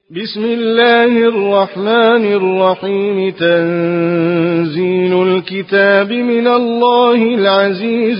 بسم الله الرحمن الرحيم. تنزيل الكتاب من الله العزيز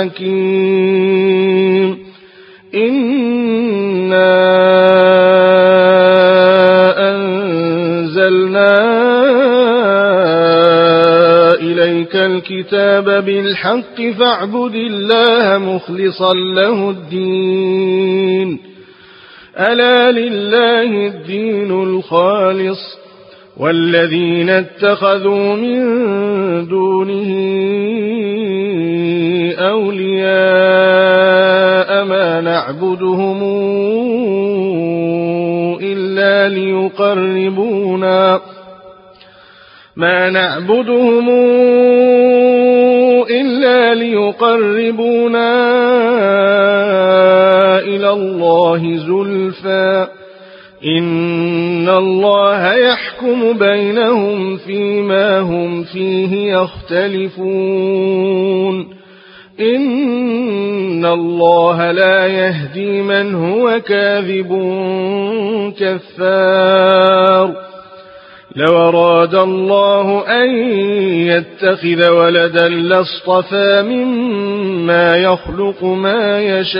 الحكيم. إنا أنزلنا إليك الكتاب بالحق فاعبد الله مخلصا له الدين. ألا لله الدين الخالص والذين اتخذوا من دونه أولياء ما نعبدهم إلا ليقربونا إلى الله زلفى إن الله يحكم بينهم فيما هم فيه يختلفون. إن الله لا يهدي من هو كاذب كفار. لو أراد الله أن يتخذ ولدا لاصطفى مما يخلق ما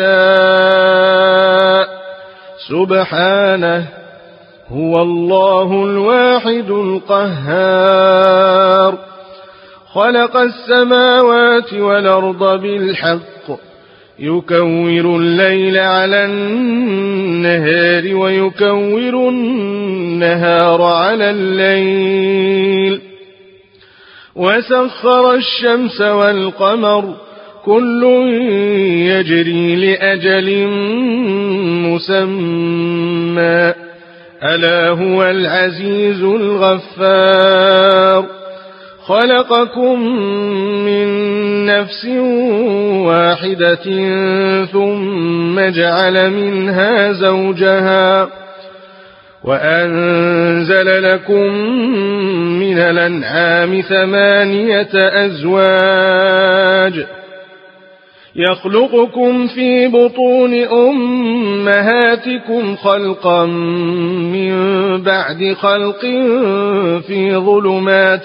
يشاء سبحانه هو الله الواحد القهار. خلق السماوات والأرض بالحق يكور الليل على النهار ويكور النهار على الليل وسخر الشمس والقمر كل يجري لأجل مسمى ألا هو العزيز الغفار. خلقكم من نفس واحدة ثم جعل منها زوجها وأنزل لكم من الأنعام 8 أزواج يخلقكم في بطون أمهاتكم خلقا من بعد خلق في ظلمات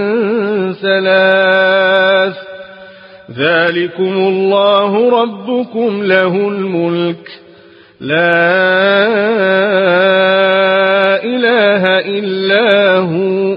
3 ذلكم الله ربكم له الملك لا إله إلا هو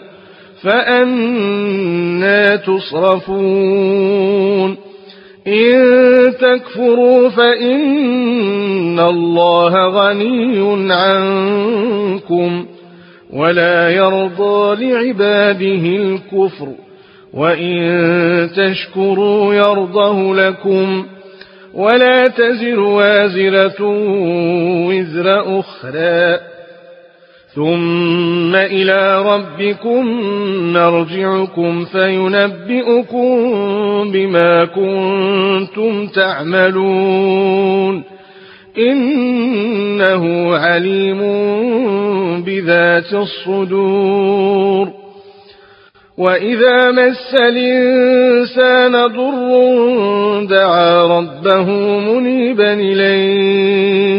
فأنى تصرفون. إن تكفروا فإن الله غني عنكم ولا يرضى لعباده الكفر وإن تشكروا يرضه لكم ولا تزر وازرة وزر أخرى ثم إلى ربكم مرجعكم فينبئكم بما كنتم تعملون إنه عليم بذات الصدور. وإذا مس الإنسان ضر دعا ربه منيبا إليه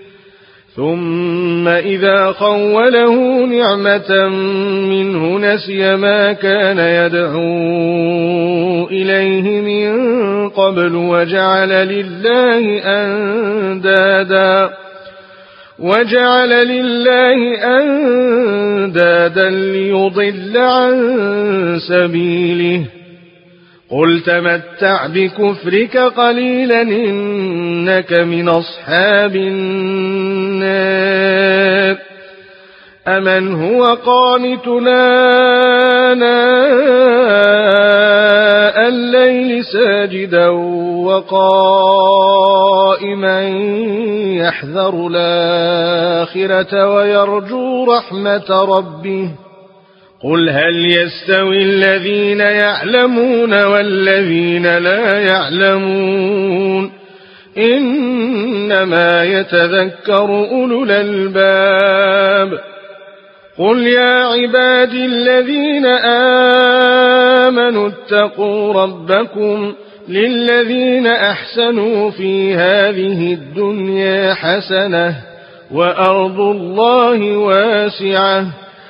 ثم إذا خوله نعمة منه نسي ما كان يدعو إليه من قبل وجعل لله أندادا ليضل عن سبيله. قل تمتع بكفرك قليلا إنك من أصحاب النار. أمن هو قانتنا آناء الليل ساجدا وقائما يحذر الآخرة ويرجو رحمة ربه قل هل يستوي الذين يعلمون والذين لا يعلمون إنما يتذكر أولو الألباب. قل يا عبادي الذين آمنوا اتقوا ربكم للذين أحسنوا في هذه الدنيا حسنة وأرض الله واسعة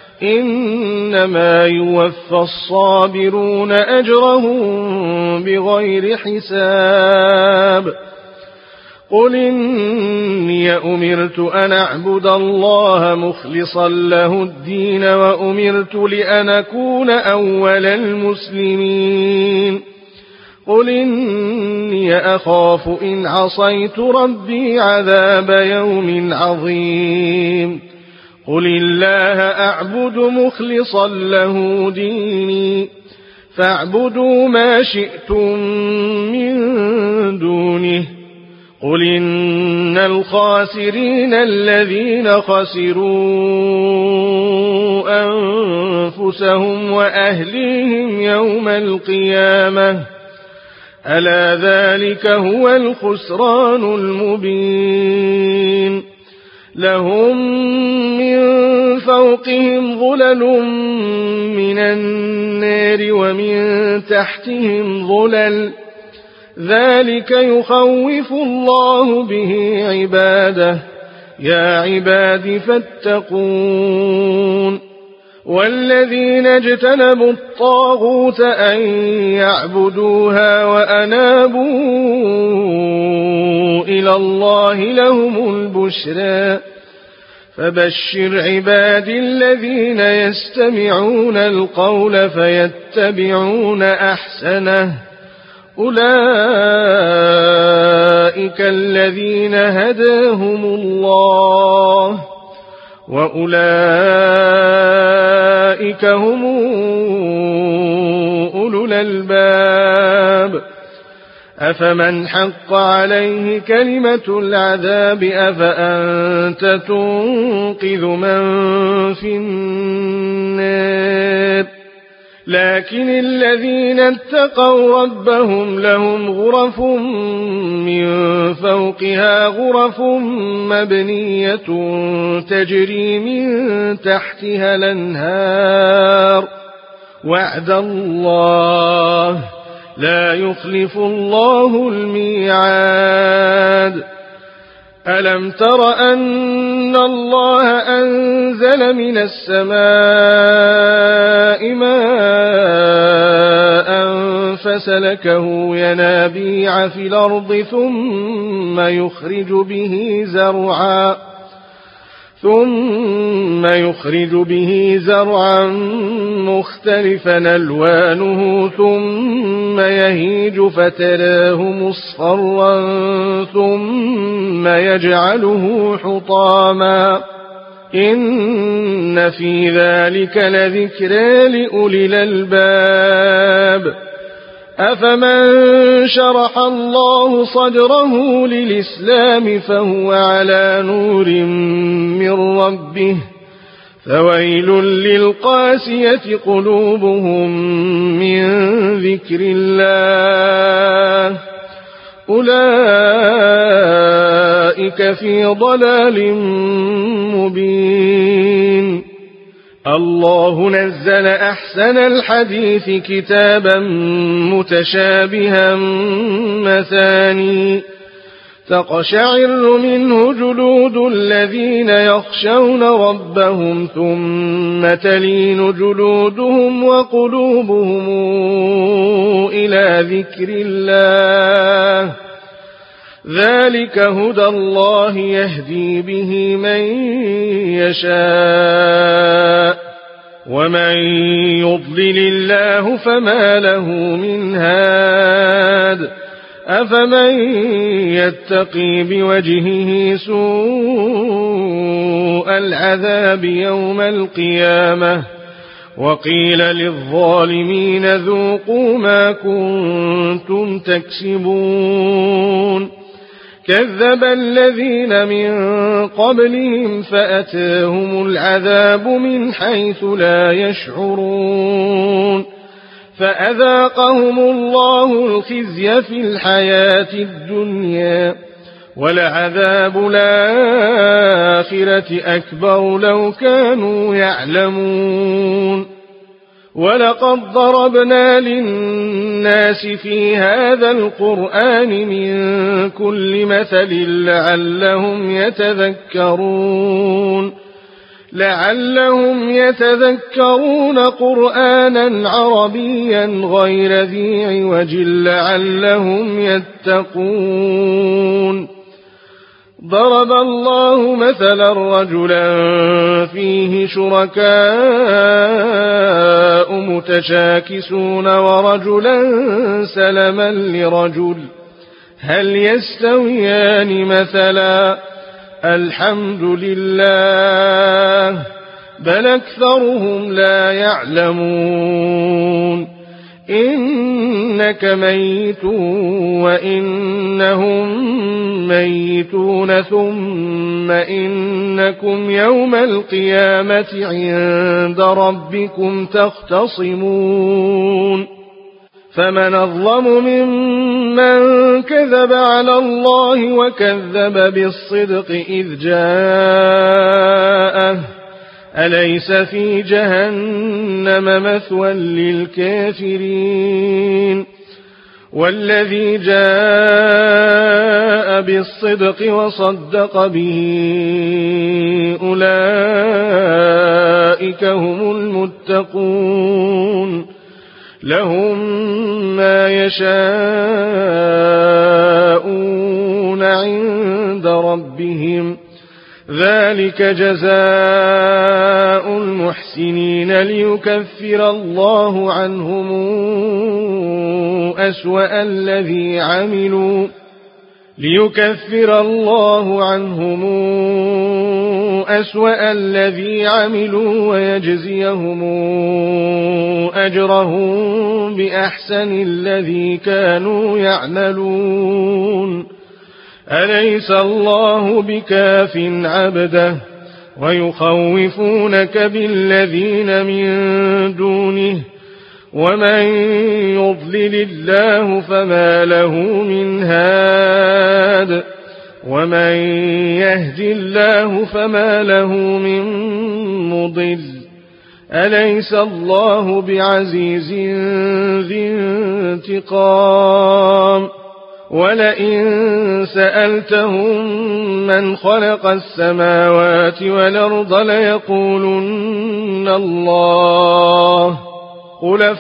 إنما يوفى الصابرون أجرهم بغير حساب قل إني أمرت أن أعبد الله مخلصا له الدين وأمرت لأن أكون أول المسلمين قل إني أخاف إن عصيت ربي عذاب يوم عظيم قل الله أعبد مخلصا له ديني فاعبدوا ما شئتم من دونه قل إن الخاسرين الذين خسروا أنفسهم وأهليهم يوم القيامة ألا ذلك هو الخسران المبين لهم من فوقهم ظلل من النار ومن تحتهم ظلل ذلك يخوف الله به عباده يا عباد فاتقون والذين اجتنبوا الطاغوت أن يعبدوها وأنابوا إلى الله لهم البشرى فبشر عباد الذين يستمعون القول فيتبعون أحسنه أولئك الذين هداهم الله وأولئك هم أولو الألباب أفمن حق عليه كلمة العذاب أفأنت تنقذ من في النار لكن الذين اتقوا ربهم لهم غرف من فوقها غرف مبنية تجري من تحتها الأنهار وعد الله لا يخلف الله الميعاد ألم تر أن الله أنزل من السماء ماء فسلكه ينابيع في الأرض ثم يخرج به زرعا مختلفا ألوانه ثم يهيج فتراه مصفرا ثم يجعله حطاما إن في ذلك لذكرى لأولي الألباب أفمن شرح الله صدره للإسلام فهو على نور من ربه فويل للقاسية قلوبهم من ذكر الله أولئك في ضلال مبين الله نزل أحسن الحديث كتابا متشابها مثاني تقشعر منه جلود الذين يخشون ربهم ثم تلين جلودهم وقلوبهم إلى ذكر الله ذلك هدى الله يهدي به من يشاء ومن يضلل الله فما له من هاد أفمن يتقي بوجهه سوء العذاب يوم القيامة وقيل للظالمين ذوقوا ما كنتم تكسبون كذب الذين من قبلهم فأتاهم العذاب من حيث لا يشعرون فأذاقهم الله الخزي في الحياة الدنيا ولعذاب الآخرة أكبر لو كانوا يعلمون ولقد ضربنا للناس للناس في هذا القرآن من كل مثل لعلهم يتذكرون قرآنا عربيا غير ذي عوج لعلهم يتقون. ضرب الله مثلا رجلا فيه شركاء متشاكسون ورجلا سلما لرجل هل يستويان مثلا الحمد لله بل أكثرهم لا يعلمون. إنك ميت وإنهم ميتون ثم إنكم يوم القيامة عند ربكم تختصمون. فمن أظلم ممن كذب على الله وكذب بالصدق إذ جاءه أليس في جهنم مثوى للكافرين. والذي جاء بالصدق وصدق به أولئك هم المتقون لهم ما يشاءون عند ربهم ذلك جزاء المحسنين ليكفر الله عنهم أسوأ الذي عملوا ويجزيهم أجرهم بأحسن الذي كانوا يعملون. أليس الله بكاف عبده ويخوفونك بالذين من دونه ومن يضلل الله فما له من هاد ومن يهد الله فما له من مضل. أليس الله بعزيز ذي انتقام. ولئن سألتهم من خلق السماوات والأرض ليقولن الله قل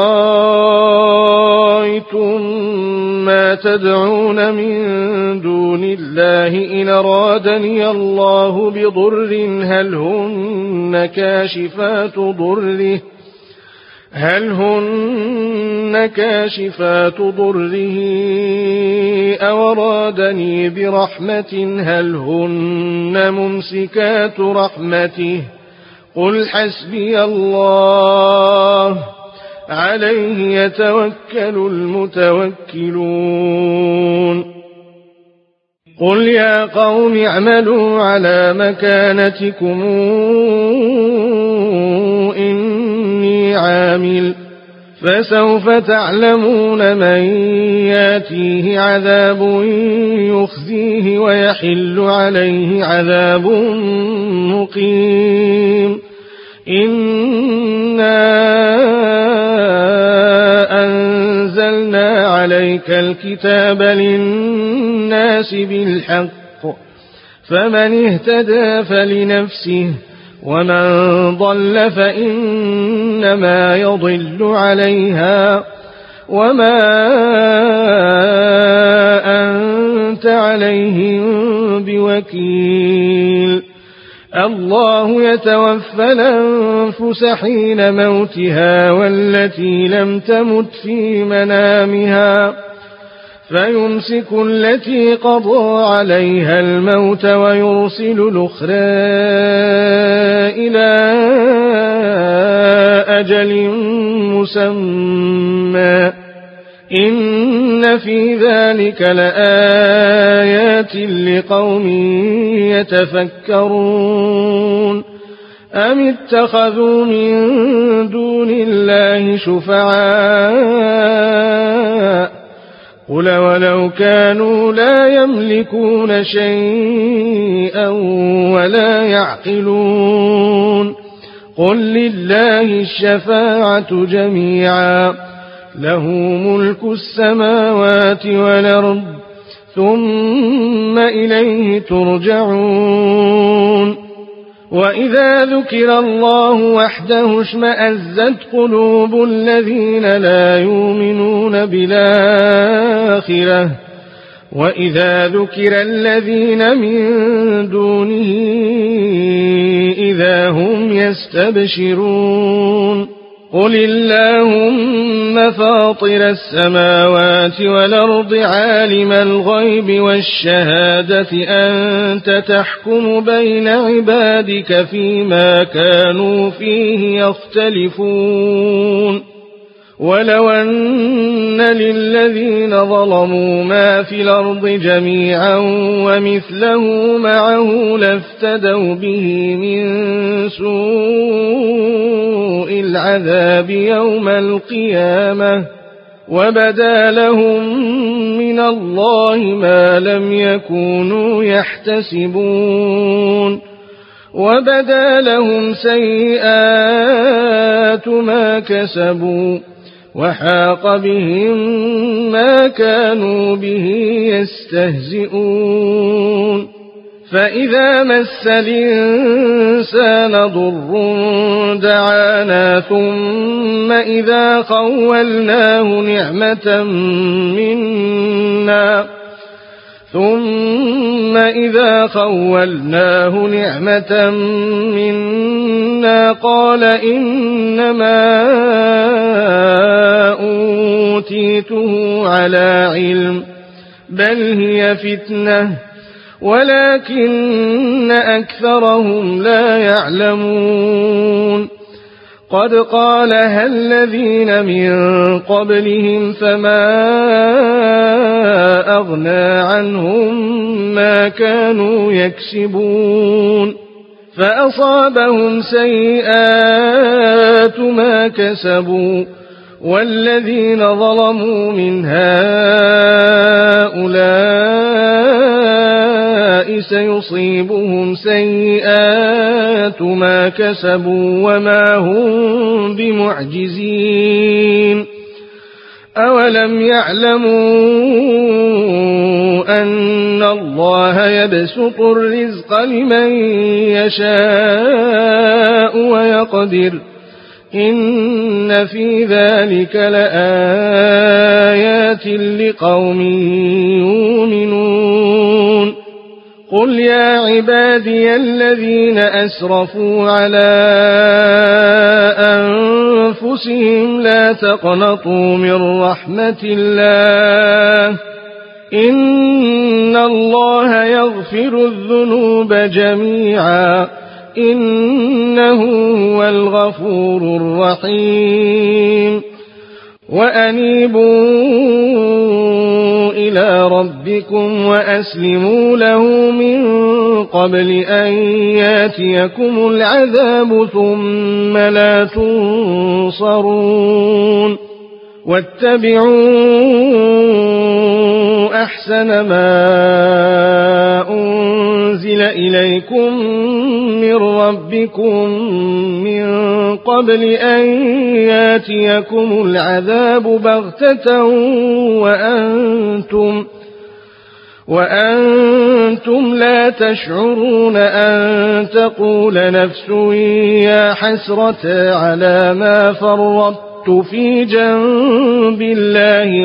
فرأيتم ما تدعون من دون الله إن أرادني الله بضر هل هن كاشفات ضره أو أرادني برحمة هل هن ممسكات رحمته قل حسبي الله عليه يتوكل المتوكلون. قل يا قوم اعملوا على مكانتكم إني عامل فسوف تعلمون من ياتيه عذاب يخزيه ويحل عليه عذاب مقيم. إنا أنزلنا عليك الكتاب للناس بالحق فمن اهتدى فلنفسه ومن ضل فإنما يضل عليها وما أنت عليهم بوكيل. الله يتوفى الأنفس حين موتها والتي لم تمت في منامها فيمسك التي قضى عليها الموت ويرسل الأخرى إلى أجل مسمى. إن في ذلك لآيات لقوم يتفكرون. أم اتخذوا من دون الله شفعاء قل ولو كانوا لا يملكون شيئا ولا يعقلون. قل لله الشفاعة جميعا له ملك السماوات والأرض ثم إليه ترجعون وإذا ذكر الله وحده اشمأزت قلوب الذين لا يؤمنون بالآخرة وإذا ذكر الذين من دونه إذا هم يستبشرون قل اللهم فاطر السماوات والأرض عالم الغيب والشهادة أنت تحكم بين عبادك فيما كانوا فيه يختلفون ولو أن للذين ظلموا ما في الأرض جميعا ومثله معه لافتدوا به من سوء العذاب يوم القيامة وبدا لهم من الله ما لم يكونوا يحتسبون وبدا لهم سيئات ما كسبوا وحاق بهم ما كانوا به يستهزئون فإذا مس الإنسان ضر دعانا ثم إذا خولناه نعمة منا قال إنما أوتيته على علم بل هي فتنة ولكن أكثرهم لا يعلمون قد قالها الذين من قبلهم فما أغنى عنهم ما كانوا يكسبون فأصابهم سيئات ما كسبوا والذين ظلموا من هؤلاء سيصيبهم سيئات ما كسبوا وما هم بمعجزين أولم يعلموا أن الله يبسط الرزق لمن يشاء ويقدر إن في ذلك لآيات لقوم يؤمنون قل يا عبادي الذين أسرفوا على أنفسهم لا تقنطوا من رحمة الله إن الله يغفر الذنوب جميعا إنه هو الغفور الرحيم وأنيبوا إلى ربكم وأسلموا له من قبل أن ياتيكم العذاب ثم لا تنصرون واتبعوا أحسن ما أنزل إليكم من ربكم من قبل أن ياتيكم العذاب بغتة وأنتم لا تشعرون أن تقول نفس يا حسرة على ما فرطت في جنب الله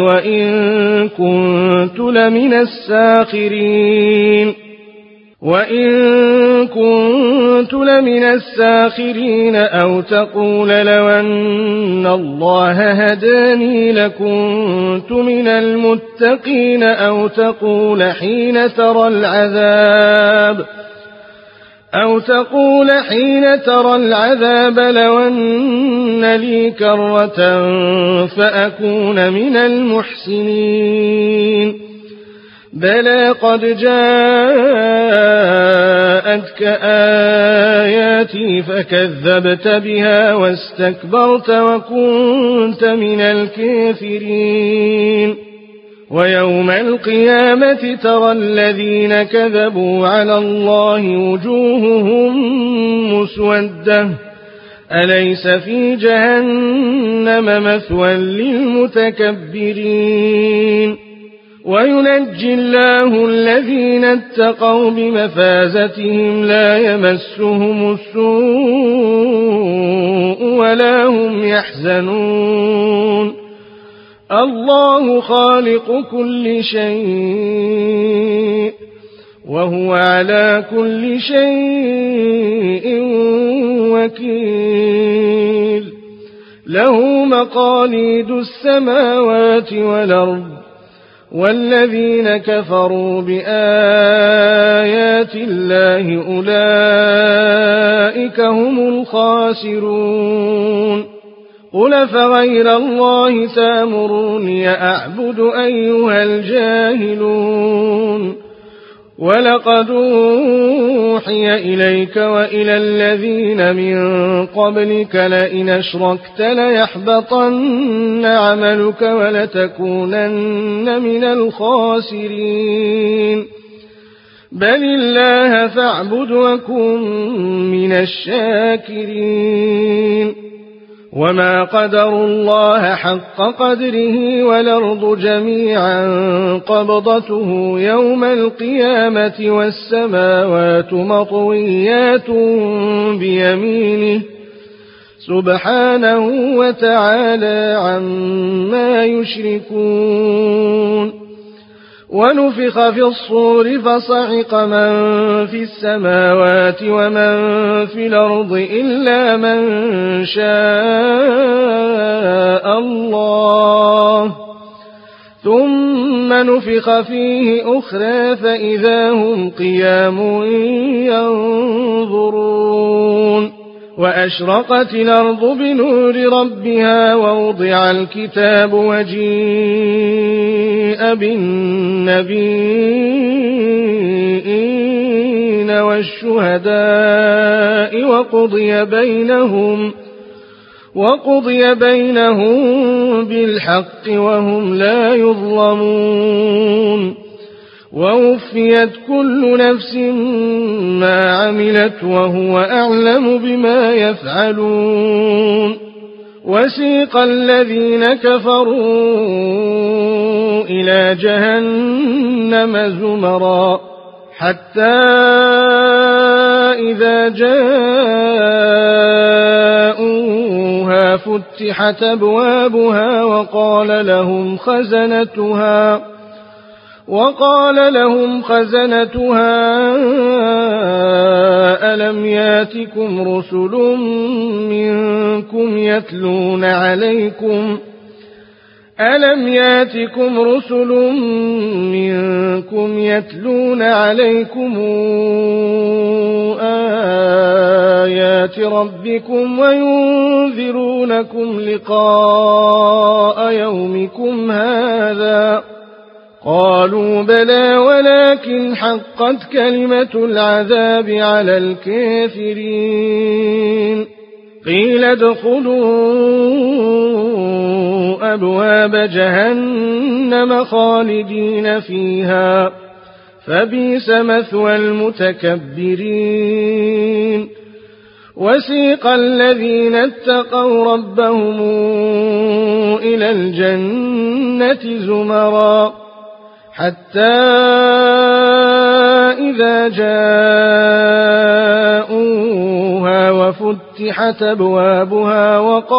وإن كنت لمن الساخرين أو تقول لو أن الله هداني لكنت من المتقين أو تقول حين ترى العذاب لو أن لي كرة فأكون من المحسنين بلى قد جاءتك آياتي فكذبت بها واستكبرت وكنت من الكافرين ويوم القيامة ترى الذين كذبوا على الله وجوههم مسودة أليس في جهنم مثوى للمتكبرين وينجي الله الذين اتقوا بمفازتهم لا يمسهم السوء ولا هم يحزنون الله خالق كل شيء وهو على كل شيء وكيل له مقاليد السماوات والأرض والذين كفروا بآيات الله أولئك هم الخاسرون قل فغير الله تأمروني أعبد أيها الجاهلون ولقد أوحي إليك وإلى الذين من قبلك لئن أشركت ليحبطن عملك ولتكونن من الخاسرين بل الله فاعبد وكن من الشاكرين وما قدروا الله حق قدره والأرض جميعا قبضته يوم القيامة والسماوات مطويات بيمينه سبحانه وتعالى عما يشركون ونفخ في الصور فصعق من في السماوات ومن في الأرض إلا من شاء الله ثم نفخ فيه أخرى فإذا هم قيام ينظرون وأشرقت الأرض بنور ربها ووضع الكتاب وجيء بالنبيين والشهداء وقضي بينهم بالحق وهم لا يظلمون ووفيت كل نفس ما عملت وهو أعلم بما يفعلون وسيق الذين كفروا إلى جهنم زمرا حتى إذا جاءوها فتحت أبوابها وقال لهم خزنتها ألم ياتكم رسل منكم يتلون عليكم آيات ربكم وينذرونكم لقاء يومكم هذا قالوا بلى ولكن حقت كلمة العذاب على الكافرين قيل ادخلوا أبواب جهنم خالدين فيها فبئس مثوى المتكبرين وسيق الذين اتقوا ربهم إلى الجنة زمرا حتى إذا جاءوها وفتحت أبوابها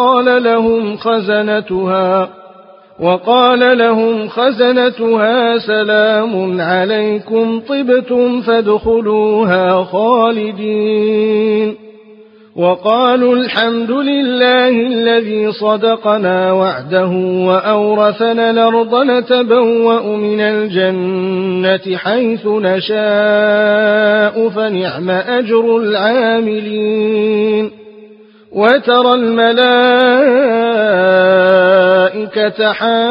وقال لهم خزنتها سلام عليكم طبتم فادخلوها خالدين وقالوا الحمد لله الذي صدقنا وعده وأورثنا الأرض نتبوأ من الجنة حيث نشاء فنعم أجر العاملين وترى الملائكة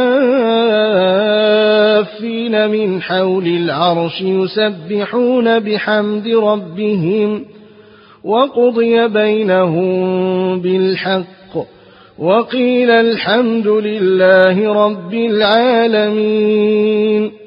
حافين من حول العرش يسبحون بحمد ربهم وقضي بينهم بالحق وقيل الحمد لله رب العالمين